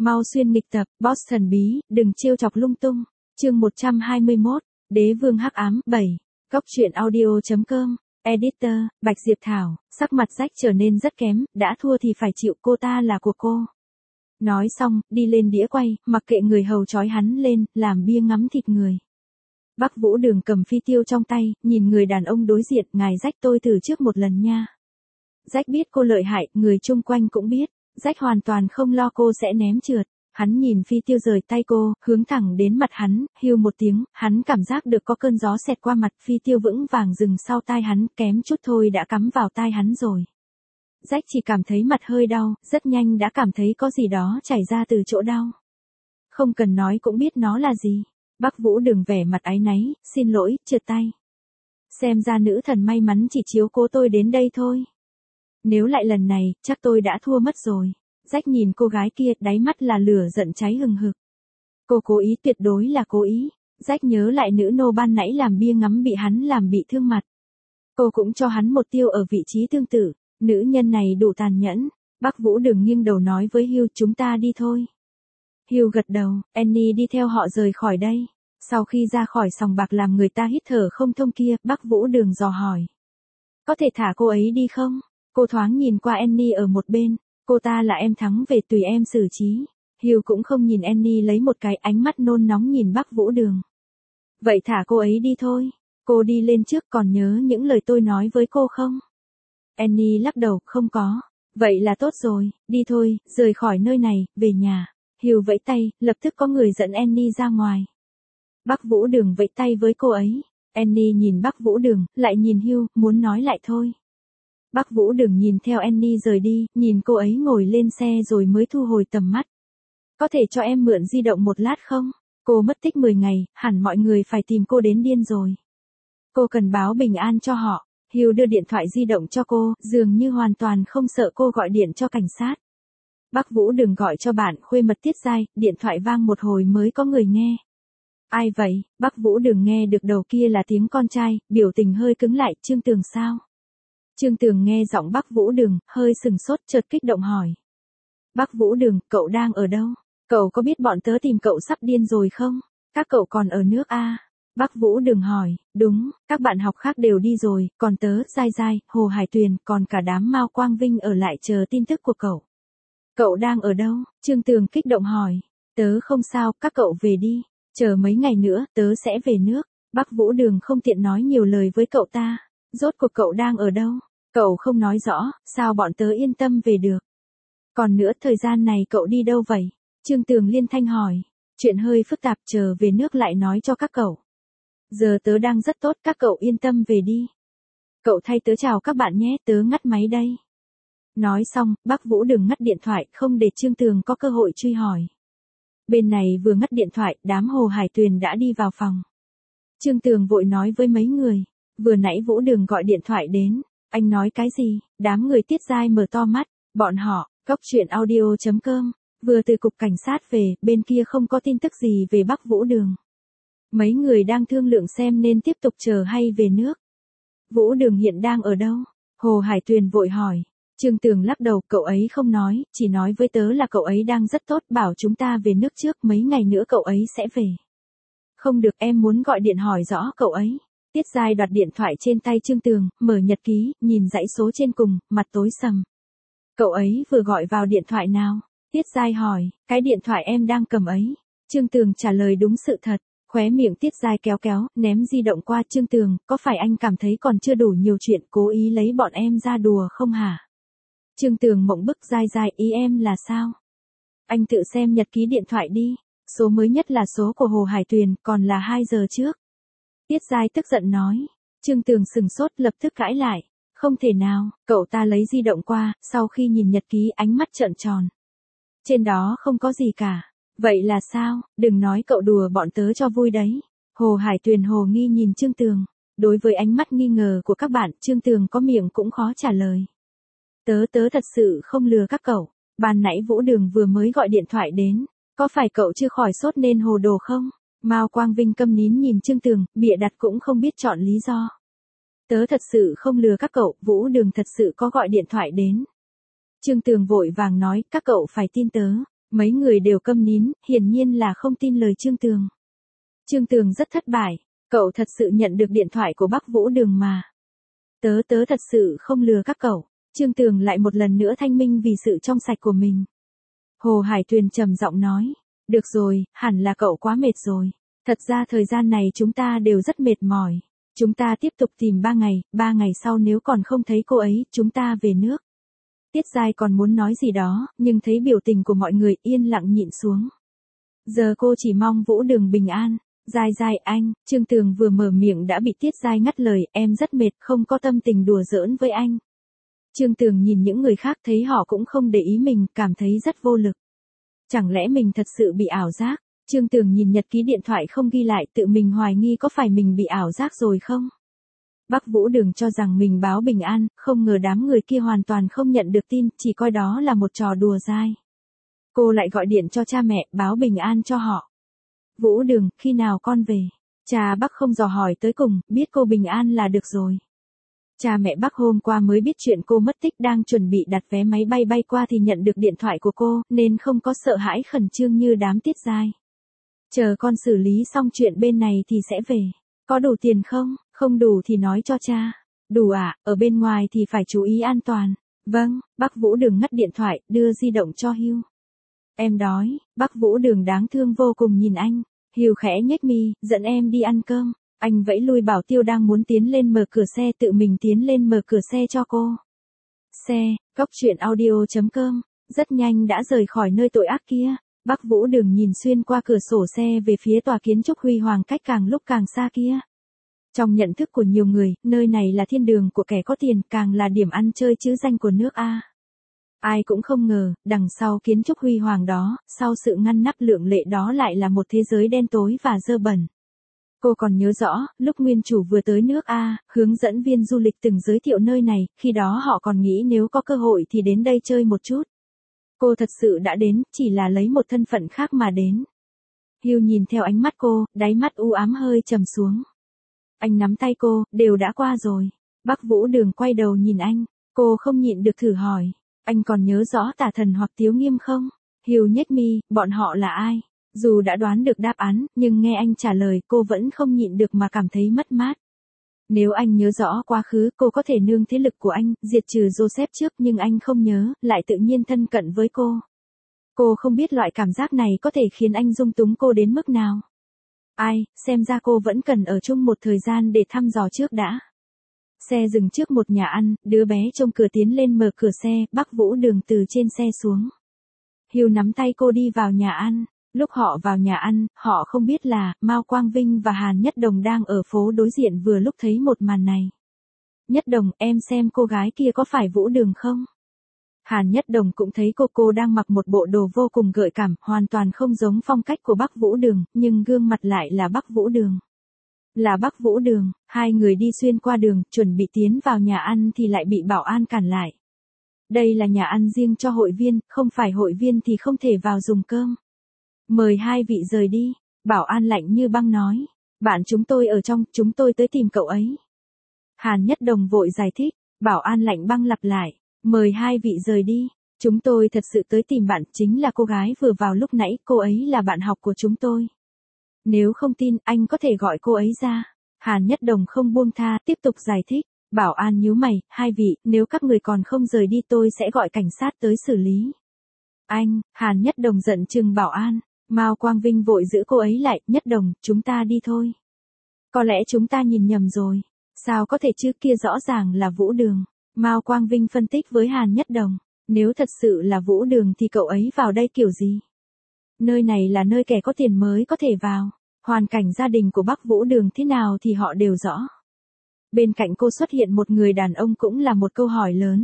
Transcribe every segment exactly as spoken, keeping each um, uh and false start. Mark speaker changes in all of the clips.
Speaker 1: Mau xuyên nghịch tập, boss thần bí, đừng trêu chọc lung tung. Chương một trăm hai mươi mốt, Đế vương hắc ám, bảy. Góc truyện audio chấm com, Editor, Bạch Diệp Thảo, sắc mặt rách trở nên rất kém, đã thua thì phải chịu, cô ta là của cô. Nói xong, đi lên đĩa quay, mặc kệ người hầu trói hắn lên, làm bia ngắm thịt người. Bắc Vũ Đường cầm phi tiêu trong tay, nhìn người đàn ông đối diện, ngài Rách tôi từ trước một lần nha. Rách biết cô lợi hại, người chung quanh cũng biết. Rách hoàn toàn không lo cô sẽ ném trượt. Hắn nhìn phi tiêu rời tay cô, hướng thẳng đến mặt hắn, hiu một tiếng, hắn cảm giác được có cơn gió xẹt qua mặt, phi tiêu vững vàng dừng sau tai hắn, kém chút thôi đã cắm vào tai hắn rồi. Rách chỉ cảm thấy mặt hơi đau, rất nhanh đã cảm thấy có gì đó chảy ra từ chỗ đau. Không cần nói cũng biết nó là gì. Bắc Vũ Đường vẻ mặt áy náy, xin lỗi, trượt tay. Xem ra nữ thần may mắn chỉ chiếu cố tôi đến đây thôi. Nếu lại lần này, chắc tôi đã thua mất rồi. Rách nhìn cô gái kia, đáy mắt là lửa giận cháy hừng hực. Cô cố ý, tuyệt đối là cố ý. Rách nhớ lại nữ nô ban nãy làm bia ngắm bị hắn làm bị thương mặt. Cô cũng cho hắn một tiêu ở vị trí tương tự. Nữ nhân này đủ tàn nhẫn. Bắc Vũ Đường nghiêng đầu nói với Hugh, chúng ta đi thôi. Hugh gật đầu, Annie đi theo họ rời khỏi đây. Sau khi ra khỏi sòng bạc làm người ta hít thở không thông kia, Bắc Vũ Đường dò hỏi. Có thể thả cô ấy đi không? Cô thoáng nhìn qua Annie ở một bên, cô ta là em thắng về tùy em xử trí. Hugh cũng không nhìn Annie lấy một cái, ánh mắt nôn nóng nhìn Bắc Vũ Đường. Vậy thả cô ấy đi thôi, cô đi lên trước, còn nhớ những lời tôi nói với cô không? Annie lắc đầu, không có. Vậy là tốt rồi, đi thôi, rời khỏi nơi này, về nhà. Hugh vẫy tay, lập tức có người dẫn Annie ra ngoài. Bắc Vũ Đường vẫy tay với cô ấy. Annie nhìn Bắc Vũ Đường, lại nhìn Hugh, muốn nói lại thôi. Bắc Vũ Đường nhìn theo Annie rời đi, nhìn cô ấy ngồi lên xe rồi mới thu hồi tầm mắt. Có thể cho em mượn di động một lát không? Cô mất tích mười ngày, hẳn mọi người phải tìm cô đến điên rồi. Cô cần báo bình an cho họ. Hugh đưa điện thoại di động cho cô, dường như hoàn toàn không sợ cô gọi điện cho cảnh sát. Bắc Vũ Đường gọi cho bạn khuê mật Tiết Giai, điện thoại vang một hồi mới có người nghe. Ai vậy? Bắc Vũ Đường nghe được đầu kia là tiếng con trai, biểu tình hơi cứng lại, Trương Tường sao? Trương Tường nghe giọng Bắc Vũ Đường, hơi sừng sốt, chợt kích động hỏi. Bắc Vũ Đường, cậu đang ở đâu? Cậu có biết bọn tớ tìm cậu sắp điên rồi không? Các cậu còn ở nước A? Bắc Vũ Đường hỏi, đúng, các bạn học khác đều đi rồi, còn tớ, Giai Giai, Hồ Hải Tuyền, còn cả đám Mao Quang Vinh ở lại chờ tin tức của cậu. Cậu đang ở đâu? Trương Tường kích động hỏi. Tớ không sao, các cậu về đi. Chờ mấy ngày nữa, tớ sẽ về nước. Bắc Vũ Đường không tiện nói nhiều lời với cậu ta. Rốt cuộc cậu đang ở đâu? Cậu không nói rõ, sao bọn tớ yên tâm về được? Còn nữa, thời gian này cậu đi đâu vậy? Trương Tường liên thanh hỏi. Chuyện hơi phức tạp, chờ về nước lại nói cho các cậu. Giờ tớ đang rất tốt, các cậu yên tâm về đi. Cậu thay tớ chào các bạn nhé, tớ ngắt máy đây. Nói xong, Bắc Vũ Đường ngắt điện thoại, không để Trương Tường có cơ hội truy hỏi. Bên này vừa ngắt điện thoại, đám Hồ Hải Tuyền đã đi vào phòng. Trương Tường vội nói với mấy người, vừa nãy Vũ Đường gọi điện thoại đến, anh nói cái gì? Đám người Tiết Giai mở to mắt, bọn họ, góc truyện audio chấm com, vừa từ cục cảnh sát về, bên kia không có tin tức gì về Bắc Vũ Đường. Mấy người đang thương lượng xem nên tiếp tục chờ hay về nước. Vũ Đường hiện đang ở đâu? Hồ Hải Tuyền vội hỏi. Trương Tường lắc đầu, cậu ấy không nói, chỉ nói với tớ là cậu ấy đang rất tốt, bảo chúng ta về nước trước, mấy ngày nữa cậu ấy sẽ về. Không được, em muốn gọi điện hỏi rõ cậu ấy. Tiết Giai đoạt điện thoại trên tay Trương Tường, mở nhật ký, nhìn dãy số trên cùng, mặt tối sầm. Cậu ấy vừa gọi vào điện thoại nào? Tiết Giai hỏi, cái điện thoại em đang cầm ấy. Trương Tường trả lời đúng sự thật. Khóe miệng Tiết Giai kéo kéo, ném di động qua Trương Tường, có phải anh cảm thấy còn chưa đủ nhiều chuyện, cố ý lấy bọn em ra đùa không hả? Trương Tường mộng bức, Giai Giai, ý em là sao? Anh tự xem nhật ký điện thoại đi, số mới nhất là số của Hồ Hải Tuyền, còn là hai giờ trước. Tiết Giai tức giận nói. Trương Tường sừng sốt, lập tức cãi lại. Không thể nào, cậu ta lấy di động qua, sau khi nhìn nhật ký ánh mắt trợn tròn. Trên đó không có gì cả. Vậy là sao? Đừng nói cậu đùa bọn tớ cho vui đấy. Hồ Hải Tuyền hồ nghi nhìn Trương Tường. Đối với ánh mắt nghi ngờ của các bạn, Trương Tường có miệng cũng khó trả lời. Tớ tớ thật sự không lừa các cậu. Ban nãy Vũ Đường vừa mới gọi điện thoại đến. Có phải cậu chưa khỏi sốt nên hồ đồ không? Mao Quang Vinh câm nín nhìn Trương Tường, bịa đặt cũng không biết chọn lý do. Tớ thật sự không lừa các cậu, Vũ Đường thật sự có gọi điện thoại đến. Trương Tường vội vàng nói, các cậu phải tin tớ. Mấy người đều câm nín, hiển nhiên là không tin lời Trương Tường. Trương Tường rất thất bại, cậu thật sự nhận được điện thoại của Bắc Vũ Đường mà. Tớ tớ thật sự không lừa các cậu. Trương Tường lại một lần nữa thanh minh vì sự trong sạch của mình. Hồ Hải Tuyền trầm giọng nói, được rồi, hẳn là cậu quá mệt rồi. Thật ra thời gian này chúng ta đều rất mệt mỏi. Chúng ta tiếp tục tìm ba ngày, ba ngày sau nếu còn không thấy cô ấy, chúng ta về nước. Tiết Giai còn muốn nói gì đó, nhưng thấy biểu tình của mọi người yên lặng nhịn xuống. Giờ cô chỉ mong Vũ Đường bình an. Giai Giai anh, Trương Tường vừa mở miệng đã bị Tiết Giai ngắt lời, em rất mệt, không có tâm tình đùa giỡn với anh. Trương Tường nhìn những người khác thấy họ cũng không để ý mình, cảm thấy rất vô lực. Chẳng lẽ mình thật sự bị ảo giác? Trương Tường nhìn nhật ký điện thoại không ghi lại, tự mình hoài nghi có phải mình bị ảo giác rồi không? Bắc Vũ Đường cho rằng mình báo bình an, không ngờ đám người kia hoàn toàn không nhận được tin, chỉ coi đó là một trò đùa dai. Cô lại gọi điện cho cha mẹ, báo bình an cho họ. Vũ Đường, khi nào con về? Cha Bắc không dò hỏi tới cùng, biết cô bình an là được rồi. Cha mẹ Bắc hôm qua mới biết chuyện cô mất tích, đang chuẩn bị đặt vé máy bay bay qua thì nhận được điện thoại của cô, nên không có sợ hãi khẩn trương như đám Tiết Giai. Chờ con xử lý xong chuyện bên này thì sẽ về. Có đủ tiền không? Không đủ thì nói cho cha. Đủ ạ, à, ở bên ngoài thì phải chú ý an toàn. Vâng, Bắc Vũ Đường ngắt điện thoại, đưa di động cho Hugh. Em đói. Bắc Vũ Đường đáng thương vô cùng nhìn anh. Hugh khẽ nhếch mi, dẫn em đi ăn cơm. Anh vẫy lui Bảo Tiêu đang muốn tiến lên mở cửa xe, tự mình tiến lên mở cửa xe cho cô. Xe, cốc truyện audio chấm com, rất nhanh đã rời khỏi nơi tội ác kia. Bắc Vũ Đường nhìn xuyên qua cửa sổ xe về phía tòa kiến trúc huy hoàng cách càng lúc càng xa kia. Trong nhận thức của nhiều người, nơi này là thiên đường của kẻ có tiền, càng là điểm ăn chơi chữ danh của nước A. Ai cũng không ngờ, đằng sau kiến trúc huy hoàng đó, sau sự ngăn nắp lượng lệ đó lại là một thế giới đen tối và dơ bẩn. Cô còn nhớ rõ, lúc nguyên chủ vừa tới nước A, hướng dẫn viên du lịch từng giới thiệu nơi này, khi đó họ còn nghĩ nếu có cơ hội thì đến đây chơi một chút. Cô thật sự đã đến, chỉ là lấy một thân phận khác mà đến. Hugh nhìn theo ánh mắt cô, đáy mắt u ám hơi trầm xuống. Anh nắm tay cô, đều đã qua rồi. Bắc Vũ Đường quay đầu nhìn anh, cô không nhịn được thử hỏi. Anh còn nhớ rõ Tả Thần hoặc Tiếu Nghiêm không? Hugh nhếch mi, bọn họ là ai? Dù đã đoán được đáp án, nhưng nghe anh trả lời cô vẫn không nhịn được mà cảm thấy mất mát. Nếu anh nhớ rõ quá khứ, cô có thể nương thế lực của anh, diệt trừ Joseph trước, nhưng anh không nhớ, lại tự nhiên thân cận với cô. Cô không biết loại cảm giác này có thể khiến anh dung túng cô đến mức nào. Ai, xem ra cô vẫn cần ở chung một thời gian để thăm dò trước đã. Xe dừng trước một nhà ăn, đứa bé trông cửa tiến lên mở cửa xe, Bắc Vũ Đường từ trên xe xuống. Hugh nắm tay cô đi vào nhà ăn. Lúc họ vào nhà ăn, họ không biết là, Mao Quang Vinh và Hàn Nhất Đồng đang ở phố đối diện vừa lúc thấy một màn này. Nhất Đồng, em xem cô gái kia có phải Vũ Đường không? Hàn Nhất Đồng cũng thấy cô cô đang mặc một bộ đồ vô cùng gợi cảm, hoàn toàn không giống phong cách của Bắc Vũ Đường, nhưng gương mặt lại là Bắc Vũ Đường. Là Bắc Vũ Đường, hai người đi xuyên qua đường, chuẩn bị tiến vào nhà ăn thì lại bị bảo an cản lại. Đây là nhà ăn riêng cho hội viên, không phải hội viên thì không thể vào dùng cơm. Mời hai vị rời đi, bảo an lạnh như băng nói. Bạn chúng tôi ở trong, chúng tôi tới tìm cậu ấy. Hàn Nhất Đồng vội giải thích, bảo an lạnh băng lặp lại. Mời hai vị rời đi, chúng tôi thật sự tới tìm bạn, chính là cô gái vừa vào lúc nãy, cô ấy là bạn học của chúng tôi. Nếu không tin, anh có thể gọi cô ấy ra. Hàn Nhất Đồng không buông tha, tiếp tục giải thích. Bảo an nhíu mày, hai vị, nếu các người còn không rời đi tôi sẽ gọi cảnh sát tới xử lý. Anh, Hàn Nhất Đồng giận chừng bảo an. Mao Quang Vinh vội giữ cô ấy lại, Nhất Đồng, chúng ta đi thôi. Có lẽ chúng ta nhìn nhầm rồi. Sao có thể chứ, kia rõ ràng là Vũ Đường. Mao Quang Vinh phân tích với Hàn Nhất Đồng. Nếu thật sự là Vũ Đường thì cậu ấy vào đây kiểu gì? Nơi này là nơi kẻ có tiền mới có thể vào. Hoàn cảnh gia đình của Bắc Vũ Đường thế nào thì họ đều rõ. Bên cạnh cô xuất hiện một người đàn ông cũng là một câu hỏi lớn.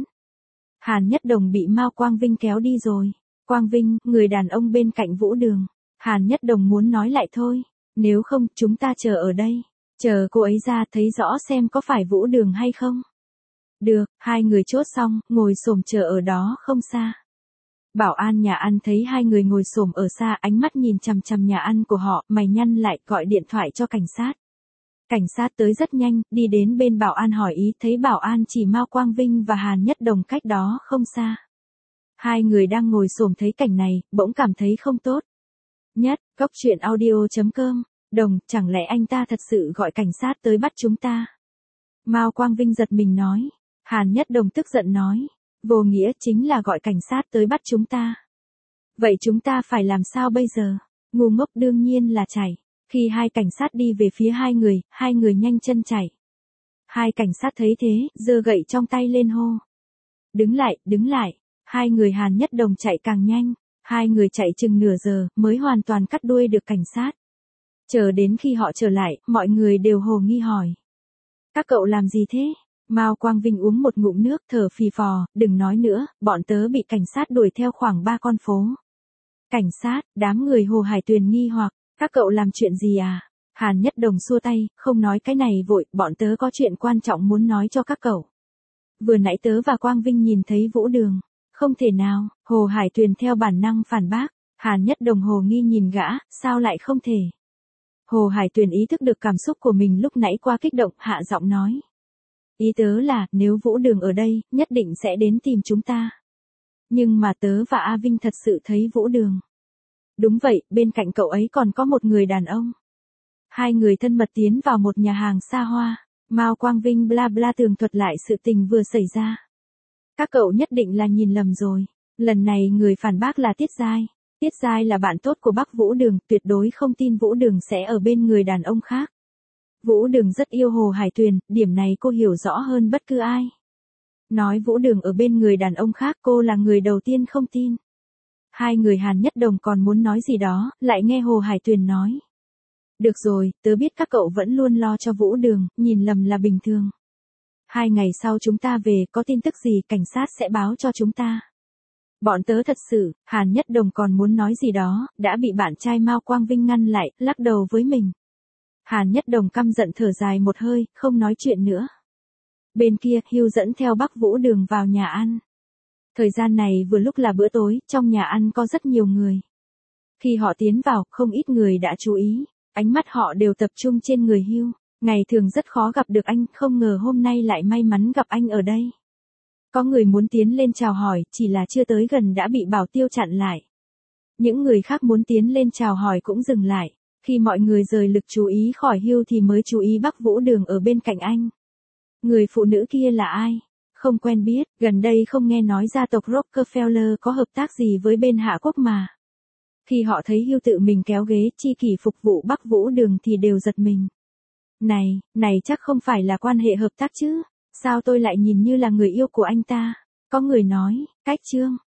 Speaker 1: Hàn Nhất Đồng bị Mao Quang Vinh kéo đi rồi. Quang Vinh, người đàn ông bên cạnh Vũ Đường. Hàn Nhất Đồng muốn nói lại thôi. Nếu không, chúng ta chờ ở đây. Chờ cô ấy ra thấy rõ xem có phải Vũ Đường hay không. Được, hai người chốt xong, ngồi xổm chờ ở đó không xa. Bảo an nhà ăn thấy hai người ngồi xổm ở xa, ánh mắt nhìn chằm chằm nhà ăn của họ, mày nhăn lại, gọi điện thoại cho cảnh sát. Cảnh sát tới rất nhanh, đi đến bên bảo an hỏi ý, thấy bảo an chỉ Mao Quang Vinh và Hàn Nhất Đồng cách đó không xa. Hai người đang ngồi xổm thấy cảnh này, bỗng cảm thấy không tốt. Nhất, Cốc truyện audio.com, Đồng, chẳng lẽ anh ta thật sự gọi cảnh sát tới bắt chúng ta? Mao Quang Vinh giật mình nói. Hàn Nhất Đồng tức giận nói. Vô nghĩa chính là gọi cảnh sát tới bắt chúng ta. Vậy chúng ta phải làm sao bây giờ? Ngu ngốc đương nhiên là chạy. Khi hai cảnh sát đi về phía hai người, hai người nhanh chân chạy. Hai cảnh sát thấy thế, giơ gậy trong tay lên hô. Đứng lại, đứng lại. Hai người Hàn Nhất Đồng chạy càng nhanh. Hai người chạy chừng nửa giờ, mới hoàn toàn cắt đuôi được cảnh sát. Chờ đến khi họ trở lại, mọi người đều hồ nghi hỏi. Các cậu làm gì thế? Mao Quang Vinh uống một ngụm nước thở phì phò, đừng nói nữa, bọn tớ bị cảnh sát đuổi theo khoảng ba con phố. Cảnh sát, đám người Hồ Hải Tuyền nghi hoặc, các cậu làm chuyện gì à? Hàn Nhất Đồng xua tay, không nói cái này vội, bọn tớ có chuyện quan trọng muốn nói cho các cậu. Vừa nãy tớ và Quang Vinh nhìn thấy Vũ Đường. Không thể nào, Hồ Hải Tuyền theo bản năng phản bác. Hàn Nhất Đồng hồ nghi nhìn gã, sao lại không thể? Hồ Hải Tuyền ý thức được cảm xúc của mình lúc nãy qua kích động, hạ giọng nói. Ý tớ là, nếu Vũ Đường ở đây, nhất định sẽ đến tìm chúng ta. Nhưng mà tớ và A Vinh thật sự thấy Vũ Đường. Đúng vậy, bên cạnh cậu ấy còn có một người đàn ông. Hai người thân mật tiến vào một nhà hàng xa hoa. Mao Quang Vinh bla bla tường thuật lại sự tình vừa xảy ra. Các cậu nhất định là nhìn lầm rồi. Lần này người phản bác là Tiết Giai. Tiết Giai là bạn tốt của bác Vũ Đường, tuyệt đối không tin Vũ Đường sẽ ở bên người đàn ông khác. Vũ Đường rất yêu Hồ Hải Tuyền, điểm này cô hiểu rõ hơn bất cứ ai. Nói Vũ Đường ở bên người đàn ông khác, cô là người đầu tiên không tin. Hai người Hàn Nhất Đồng còn muốn nói gì đó, lại nghe Hồ Hải Tuyền nói. Được rồi, tớ biết các cậu vẫn luôn lo cho Vũ Đường, nhìn lầm là bình thường. Hai ngày sau chúng ta về, có tin tức gì cảnh sát sẽ báo cho chúng ta. Bọn tớ thật sự, Hàn Nhất Đồng còn muốn nói gì đó, đã bị bạn trai Mao Quang Vinh ngăn lại, lắc đầu với mình. Hàn Nhất Đồng căm giận thở dài một hơi, không nói chuyện nữa. Bên kia, Hưu dẫn theo Bắc Vũ Đường vào nhà ăn. Thời gian này vừa lúc là bữa tối, trong nhà ăn có rất nhiều người. Khi họ tiến vào, không ít người đã chú ý, ánh mắt họ đều tập trung trên người Hưu. Ngày thường rất khó gặp được anh, không ngờ hôm nay lại may mắn gặp anh ở đây. Có người muốn tiến lên chào hỏi, chỉ là chưa tới gần đã bị Bảo Tiêu chặn lại. Những người khác muốn tiến lên chào hỏi cũng dừng lại. Khi mọi người rời lực chú ý khỏi Hưu thì mới chú ý Bắc Vũ Đường ở bên cạnh anh. Người phụ nữ kia là ai? Không quen biết, gần đây không nghe nói gia tộc Rockefeller có hợp tác gì với bên Hạ Quốc mà. Khi họ thấy Hưu tự mình kéo ghế chi kỷ phục vụ Bắc Vũ Đường thì đều giật mình. Này, này chắc không phải là quan hệ hợp tác chứ? Sao tôi lại nhìn như là người yêu của anh ta? Có người nói, cách Trương,